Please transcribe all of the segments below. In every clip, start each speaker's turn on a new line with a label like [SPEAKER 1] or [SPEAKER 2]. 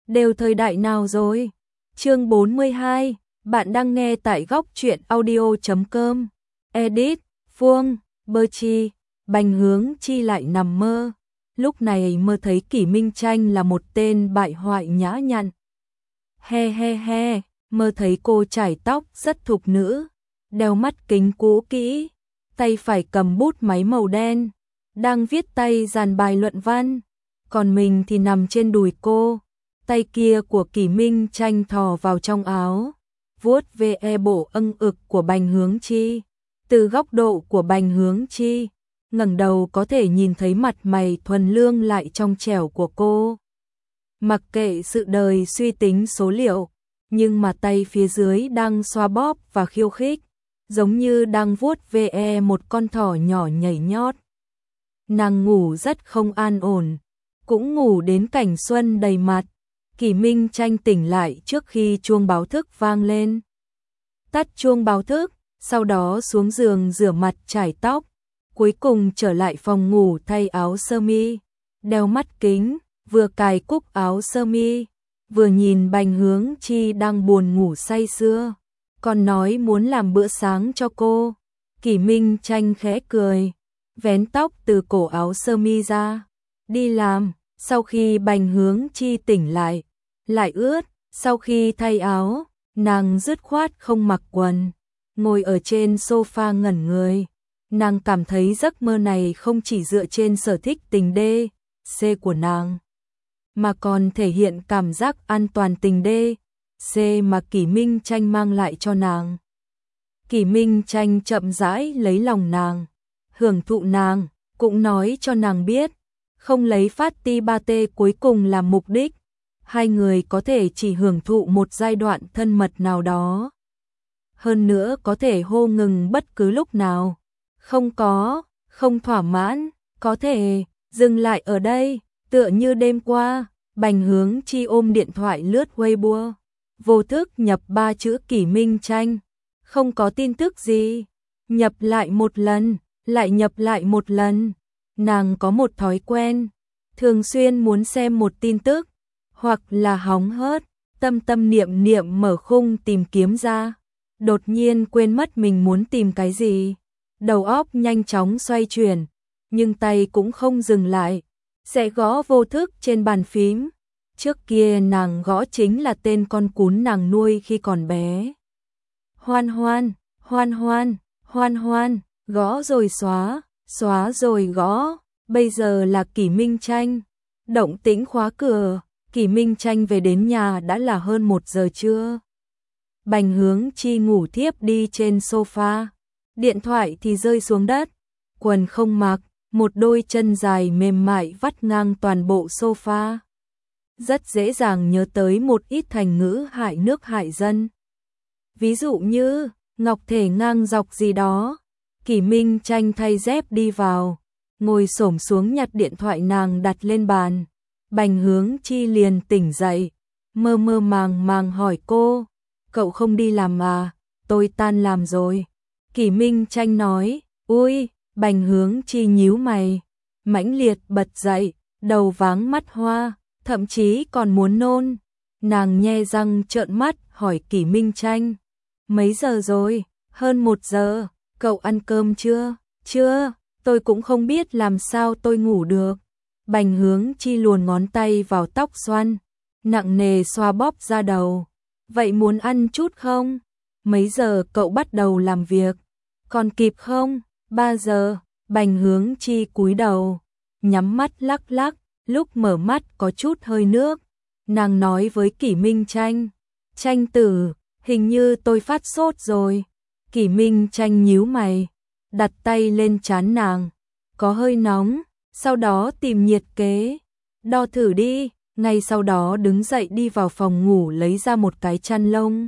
[SPEAKER 1] đều thời đại nào rồi? Chương 42, bạn đang nghe tại góc truyện audio.com. Edit, Phương, Bơ Chi, Bành Hướng Chi lại nằm mơ. Lúc này mơ thấy Kỷ Minh Tranh là một tên bại hoại nhã nhặn. He he he, mơ thấy cô chải tóc rất thục nữ, đeo mắt kính cũ kỹ, tay phải cầm bút máy màu đen, đang viết tay dàn bài luận văn, còn mình thì nằm trên đùi cô, tay kia của Kỷ Minh Tranh thò vào trong áo, vuốt ve bộ âng ực của Bành Hướng Chi. Từ góc độ của Bành Hướng Chi, ngẩng đầu có thể nhìn thấy mặt mày thuần lương lại trong trẻo của cô. Mặc kệ sự đời suy tính số liệu, nhưng mà tay phía dưới đang xoa bóp và khiêu khích, giống như đang vuốt ve một con thỏ nhỏ nhảy nhót. Nàng ngủ rất không an ổn, cũng ngủ đến cảnh xuân đầy mặt. Kỷ Minh Tranh tỉnh lại trước khi chuông báo thức vang lên. Tắt chuông báo thức, sau đó xuống giường rửa mặt chải tóc, cuối cùng trở lại phòng ngủ thay áo sơ mi, đeo mắt kính, vừa cài cúc áo sơ mi, vừa nhìn Bành Hướng Chi đang buồn ngủ say sưa, còn nói muốn làm bữa sáng cho cô. Kỷ Minh Tranh khẽ cười, vén tóc từ cổ áo sơ mi ra, đi làm. Sau khi Bành Hướng Chi tỉnh lại ướt, sau khi thay áo, nàng dứt khoát không mặc quần, ngồi ở trên sofa ngẩn người. Nàng cảm thấy giấc mơ này không chỉ dựa trên sở thích tình đê, C của nàng, mà còn thể hiện cảm giác an toàn tình đê, C mà Kỷ Minh Tranh mang lại cho nàng. Kỷ Minh Tranh chậm rãi lấy lòng nàng, hưởng thụ nàng, cũng nói cho nàng biết, không lấy phát ti ba tê cuối cùng làm mục đích. Hai người có thể chỉ hưởng thụ một giai đoạn thân mật nào đó. Hơn nữa có thể hô ngừng bất cứ lúc nào. Không thỏa mãn, có thể dừng lại ở đây. Tựa như đêm qua, Bành Hướng Chi ôm điện thoại lướt Weibo, vô thức nhập 3 chữ Kỷ Minh Tranh. Không có tin tức gì. Nhập lại một lần, lại nhập lại một lần. Nàng có một thói quen, thường xuyên muốn xem một tin tức, hoặc là hóng hớt, tâm niệm niệm mở khung tìm kiếm ra, đột nhiên quên mất mình muốn tìm cái gì. Đầu óc nhanh chóng xoay chuyển, nhưng tay cũng không dừng lại, sẽ gõ vô thức trên bàn phím. Trước kia nàng gõ chính là tên con cún nàng nuôi khi còn bé. Hoan hoan, hoan hoan, hoan hoan, gõ rồi xóa, xóa rồi gõ. Bây giờ là Kỷ Minh Tranh. Động tĩnh khóa cửa, Kỷ Minh Tranh về đến nhà đã là hơn 1 giờ trưa. Bành Hướng Chi ngủ thiếp đi trên sofa, điện thoại thì rơi xuống đất, quần không mặc, một đôi chân dài mềm mại vắt ngang toàn bộ sofa. Rất dễ dàng nhớ tới một ít thành ngữ hại nước hại dân. Ví dụ như, ngọc thể ngang dọc gì đó. Kỷ Minh Tranh thay dép đi vào, ngồi xổm xuống nhặt điện thoại nàng đặt lên bàn. Bành Hướng Chi liền tỉnh dậy, mơ mơ màng màng hỏi cô, cậu không đi làm à? Tôi tan làm rồi. Kỷ Minh Tranh nói, ui. Bành Hướng Chi nhíu mày, mãnh liệt bật dậy, đầu váng mắt hoa, thậm chí còn muốn nôn. Nàng nhe răng trợn mắt hỏi Kỷ Minh Tranh, mấy giờ rồi? Hơn 1 giờ. Cậu ăn cơm chưa? Chưa. Tôi cũng không biết làm sao tôi ngủ được. Bành Hướng Chi luồn ngón tay vào tóc xoăn, nặng nề xoa bóp ra đầu. Vậy muốn ăn chút không? Mấy giờ cậu bắt đầu làm việc? Còn kịp không? 3 giờ. Bành Hướng Chi cúi đầu, nhắm mắt lắc lắc, lúc mở mắt có chút hơi nước. Nàng nói với Kỷ Minh Tranh, Tranh tử, hình như tôi phát sốt rồi. Kỷ Minh Tranh nhíu mày, đặt tay lên trán nàng, có hơi nóng, sau đó tìm nhiệt kế, đo thử đi. Ngay sau đó đứng dậy đi vào phòng ngủ lấy ra một cái chăn lông,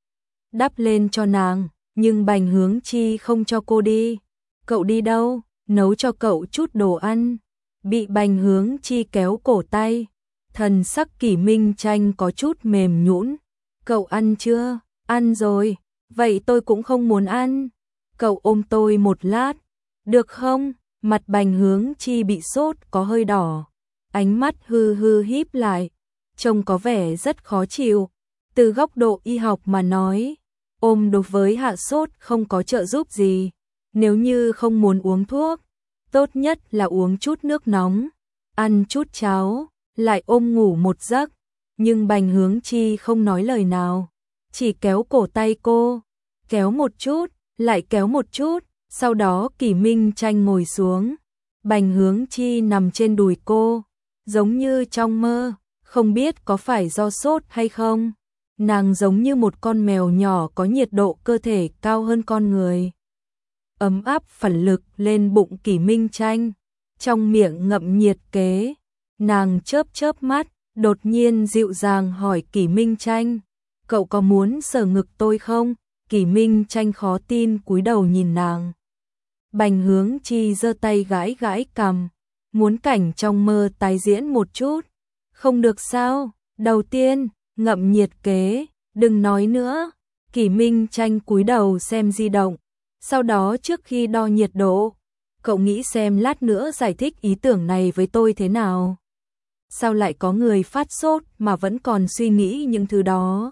[SPEAKER 1] đắp lên cho nàng, nhưng Bành Hướng Chi không cho cô đi. Cậu đi đâu? Nấu cho cậu chút đồ ăn. Bị Bành Hướng Chi kéo cổ tay, thần sắc Kỷ Minh Tranh có chút mềm nhũn. Cậu ăn chưa? Ăn rồi. Vậy tôi cũng không muốn ăn. Cậu ôm tôi một lát, được không? Mặt Bành Hướng Chi bị sốt có hơi đỏ, ánh mắt hư hư híp lại, trông có vẻ rất khó chịu. Từ góc độ y học mà nói, ôm đối với hạ sốt không có trợ giúp gì. Nếu như không muốn uống thuốc, tốt nhất là uống chút nước nóng, ăn chút cháo, lại ôm ngủ một giấc. Nhưng Bành Hướng Chi không nói lời nào, chỉ kéo cổ tay cô, kéo một chút, lại kéo một chút, sau đó Kỷ Minh Tranh ngồi xuống. Bành Hướng Chi nằm trên đùi cô, giống như trong mơ, không biết có phải do sốt hay không. Nàng giống như một con mèo nhỏ có nhiệt độ cơ thể cao hơn con người. Ấm áp phản lực lên bụng Kỷ Minh Tranh, trong miệng ngậm nhiệt kế. Nàng chớp chớp mắt, đột nhiên dịu dàng hỏi Kỷ Minh Tranh, cậu có muốn sờ ngực tôi không? Kỷ Minh Tranh khó tin cúi đầu nhìn nàng. Bành Hướng Chi giơ tay gãi gãi cằm, muốn cảnh trong mơ tái diễn một chút. Không được sao? Đầu tiên, ngậm nhiệt kế, đừng nói nữa. Kỷ Minh Tranh cúi đầu xem di động, sau đó trước khi đo nhiệt độ, cậu nghĩ xem lát nữa giải thích ý tưởng này với tôi thế nào? Sao lại có người phát sốt mà vẫn còn suy nghĩ những thứ đó?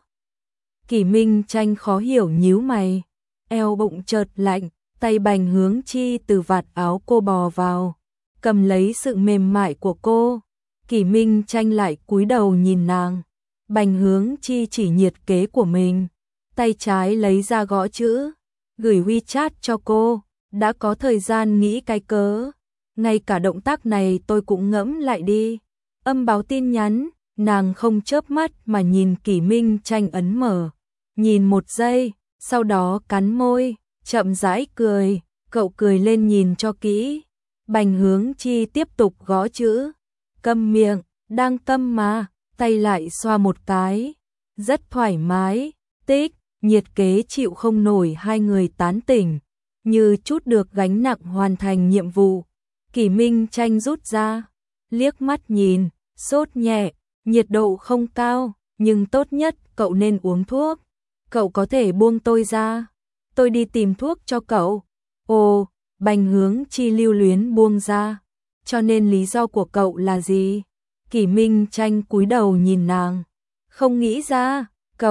[SPEAKER 1] Kỷ Minh Tranh khó hiểu nhíu mày, eo bụng chợt lạnh, tay Bành Hướng Chi từ vạt áo cô bò vào, cầm lấy sự mềm mại của cô. Kỷ Minh Tranh lại cúi đầu nhìn nàng. Bành Hướng Chi chỉ nhiệt kế của mình, tay trái lấy ra gõ chữ, gửi WeChat cho cô, đã có thời gian nghĩ cái cớ. Ngay cả động tác này tôi cũng ngẫm lại đi. Âm báo tin nhắn, nàng không chớp mắt mà nhìn Kỷ Minh Tranh ấn mở. Nhìn một giây, sau đó cắn môi, chậm rãi cười, cậu cười lên nhìn cho kỹ. Bành Hướng Chi tiếp tục gõ chữ, câm miệng, đang câm mà, tay lại xoa một cái, rất thoải mái, tích, nhiệt kế chịu không nổi hai người tán tỉnh, như chút được gánh nặng hoàn thành nhiệm vụ. Kỷ Minh Tranh rút ra, liếc mắt nhìn, sốt nhẹ, nhiệt độ không cao, nhưng tốt nhất cậu nên uống thuốc. Cậu có thể buông tôi ra, tôi đi tìm thuốc cho cậu. Ồ, Bành Hướng Chi lưu luyến buông ra, cho nên lý do của cậu là gì? Kỷ Minh Tranh cúi đầu nhìn nàng, không nghĩ ra.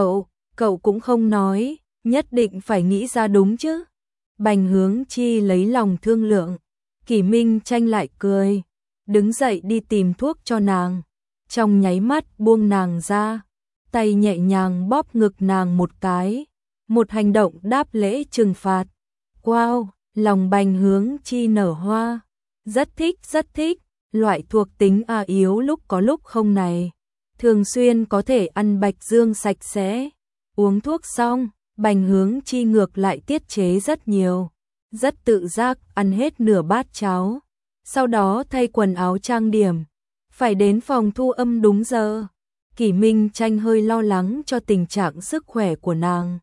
[SPEAKER 1] Cậu cũng không nói, nhất định phải nghĩ ra đúng chứ? Bành Hướng Chi lấy lòng thương lượng. Kỷ Minh Tranh lại cười, đứng dậy đi tìm thuốc cho nàng, trong nháy mắt buông nàng ra, tay nhẹ nhàng bóp ngực nàng một cái, một hành động đáp lễ trừng phạt. Wow, lòng Bành Hướng Chi nở hoa, rất thích, loại thuộc tính yếu lúc có lúc không này, thường xuyên có thể ăn bạch dương sạch sẽ. Uống thuốc xong, Bành Hướng Chi ngược lại tiết chế rất nhiều, rất tự giác ăn hết nửa bát cháo, sau đó thay quần áo trang điểm, phải đến phòng thu âm đúng giờ. Kỷ Minh Tranh hơi lo lắng cho tình trạng sức khỏe của nàng,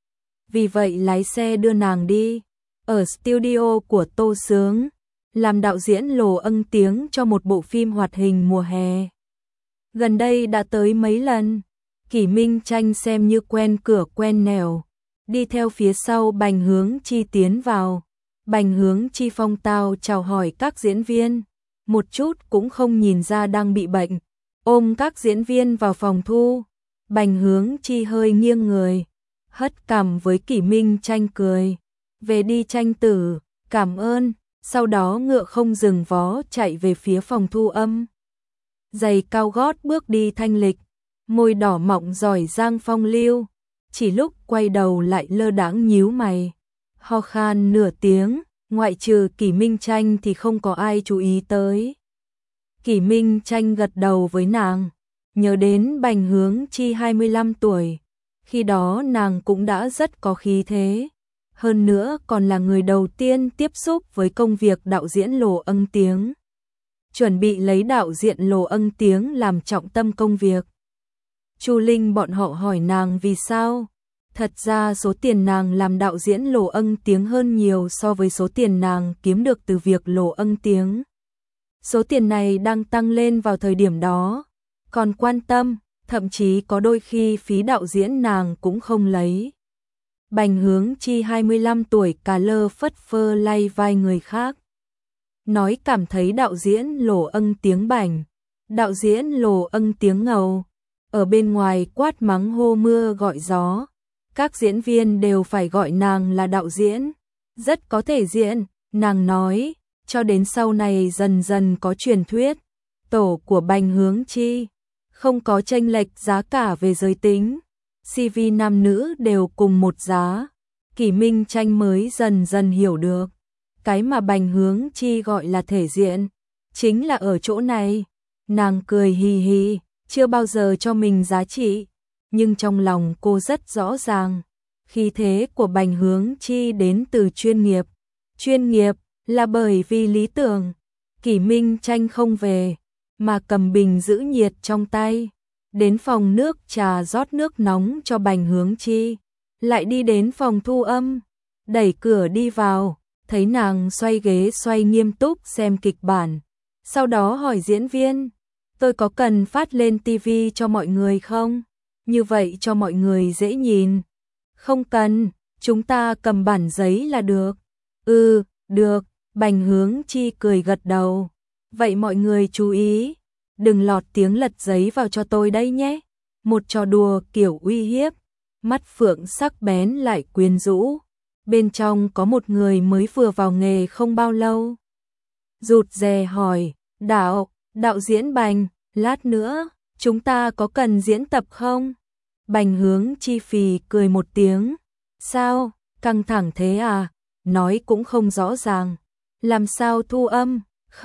[SPEAKER 1] vì vậy lái xe đưa nàng đi. Ở studio của Tô Sướng, làm đạo diễn Lô Ân Tiếng cho một bộ phim hoạt hình mùa hè. Gần đây đã tới mấy lần, Kỷ Minh Tranh xem như quen cửa quen nẻo, đi theo phía sau Bành Hướng Chi tiến vào. Bành Hướng Chi phong tao chào hỏi các diễn viên, một chút cũng không nhìn ra đang bị bệnh, ôm các diễn viên vào phòng thu. Bành Hướng Chi hơi nghiêng người, hất cằm với Kỷ Minh Tranh cười, về đi Tranh tử, cảm ơn, sau đó ngựa không dừng vó chạy về phía phòng thu âm. Giày cao gót bước đi thanh lịch, môi đỏ mọng giỏi giang phong lưu, chỉ lúc quay đầu lại lơ đãng nhíu mày, ho khan nửa tiếng, ngoại trừ Kỷ Minh Tranh thì không có ai chú ý tới. Kỷ Minh Tranh gật đầu với nàng, nhớ đến Bành Hướng Chi 25 tuổi, khi đó nàng cũng đã rất có khí thế, hơn nữa còn là người đầu tiên tiếp xúc với công việc đạo diễn Lô Ân Tiếng. Chuẩn bị lấy đạo diễn Lô Ân Tiếng làm trọng tâm công việc. Chu Linh bọn họ hỏi nàng vì sao? Thật ra số tiền nàng làm đạo diễn Lô Ân Tiếng hơn nhiều so với số tiền nàng kiếm được từ việc Lô Ân Tiếng. Số tiền này đang tăng lên vào thời điểm đó, còn quan tâm, thậm chí có đôi khi phí đạo diễn nàng cũng không lấy. Bành Hướng Chi 25 tuổi cà lơ phất phơ lay vai người khác, nói cảm thấy đạo diễn Lô Ân Tiếng bảnh, đạo diễn Lô Ân Tiếng ngầu, ở bên ngoài quát mắng hô mưa gọi gió. Các diễn viên đều phải gọi nàng là đạo diễn, rất có thể diễn, nàng nói, cho đến sau này dần dần có truyền thuyết, tổ của Bành Hướng Chi không có chênh lệch giá cả về giới tính, CV nam nữ đều cùng một giá. Kỷ Minh Tranh mới dần dần hiểu được, cái mà Bành Hướng Chi gọi là thể diện, chính là ở chỗ này. Nàng cười hì hì, chưa bao giờ cho mình giá trị, nhưng trong lòng cô rất rõ ràng, khí thế của Bành Hướng Chi đến từ chuyên nghiệp. Chuyên nghiệp là bởi vì lý tưởng. Kỷ Minh Tranh không về, mà cầm bình giữ nhiệt trong tay, đến phòng nước trà rót nước nóng cho Bành Hướng Chi, lại đi đến phòng thu âm, đẩy cửa đi vào, thấy nàng xoay ghế xoay nghiêm túc xem kịch bản, sau đó hỏi diễn viên, tôi có cần phát lên TV cho mọi người không? Như vậy cho mọi người dễ nhìn. Không cần, chúng ta cầm bản giấy là được. Được, Bành Hướng Chi cười gật đầu. Vậy mọi người chú ý, đừng lọt tiếng lật giấy vào cho tôi đây nhé. Một trò đùa kiểu uy hiếp, mắt phượng sắc bén lại quyến rũ. Bên trong có một người mới vừa vào nghề không bao lâu. Rụt rè hỏi, đạo diễn Bành, lát nữa, chúng ta có cần diễn tập không? Bành Hướng Chi phì cười một tiếng. Sao, căng thẳng thế à? Nói cũng không rõ ràng. Làm sao thu âm?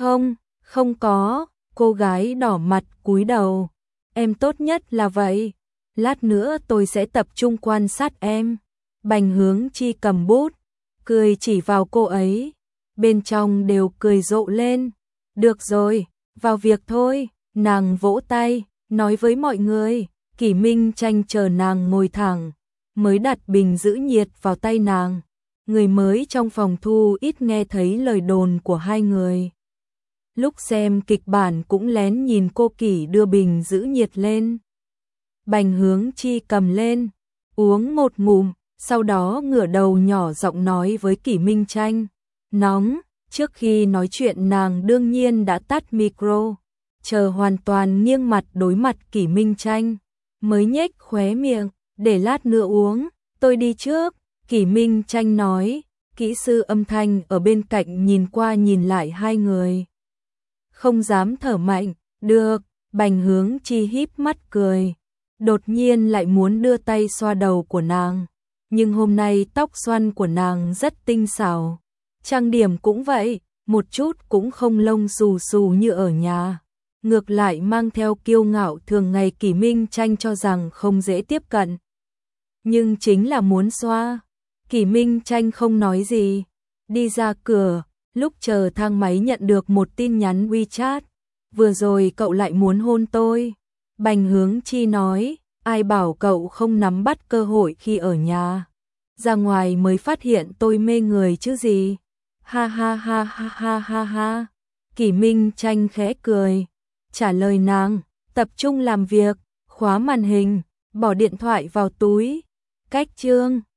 [SPEAKER 1] Không có. Cô gái đỏ mặt cúi đầu. Em tốt nhất là vậy. Lát nữa tôi sẽ tập trung quan sát em. Bành Hướng Chi cầm bút, cười chỉ vào cô ấy. Bên trong đều cười rộ lên. Được rồi, vào việc thôi. Nàng vỗ tay, nói với mọi người. Kỷ Minh Tranh chờ nàng ngồi thẳng, mới đặt bình giữ nhiệt vào tay nàng. Người mới trong phòng thu ít nghe thấy lời đồn của hai người. Lúc xem kịch bản cũng lén nhìn cô Kỷ đưa bình giữ nhiệt lên. Bành Hướng Chi cầm lên, uống một ngụm, sau đó ngửa đầu nhỏ giọng nói với Kỷ Minh Tranh. Nóng, trước khi nói chuyện nàng đương nhiên đã tắt micro, chờ hoàn toàn nghiêng mặt đối mặt Kỷ Minh Tranh, mới nhếch khóe miệng, để lát nữa uống, tôi đi trước. Kỷ Minh Tranh nói, kỹ sư âm thanh ở bên cạnh nhìn qua nhìn lại hai người. Không dám thở mạnh, được, Bành Hướng Chi híp mắt cười, đột nhiên lại muốn đưa tay xoa đầu của nàng, nhưng hôm nay tóc xoăn của nàng rất tinh xảo, trang điểm cũng vậy, một chút cũng không lông xù xù như ở nhà, ngược lại mang theo kiêu ngạo thường ngày Kỷ Minh Tranh cho rằng không dễ tiếp cận. Nhưng chính là muốn xoa. Kỷ Minh Tranh không nói gì, đi ra cửa, lúc chờ thang máy nhận được một tin nhắn WeChat. Vừa rồi cậu lại muốn hôn tôi. Bành Hướng Chi nói, ai bảo cậu không nắm bắt cơ hội khi ở nhà. Ra ngoài mới phát hiện tôi mê người chứ gì. Ha ha ha ha ha ha ha. Kỷ Minh Tranh khẽ cười, trả lời nàng, tập trung làm việc, khóa màn hình, bỏ điện thoại vào túi. Cách chương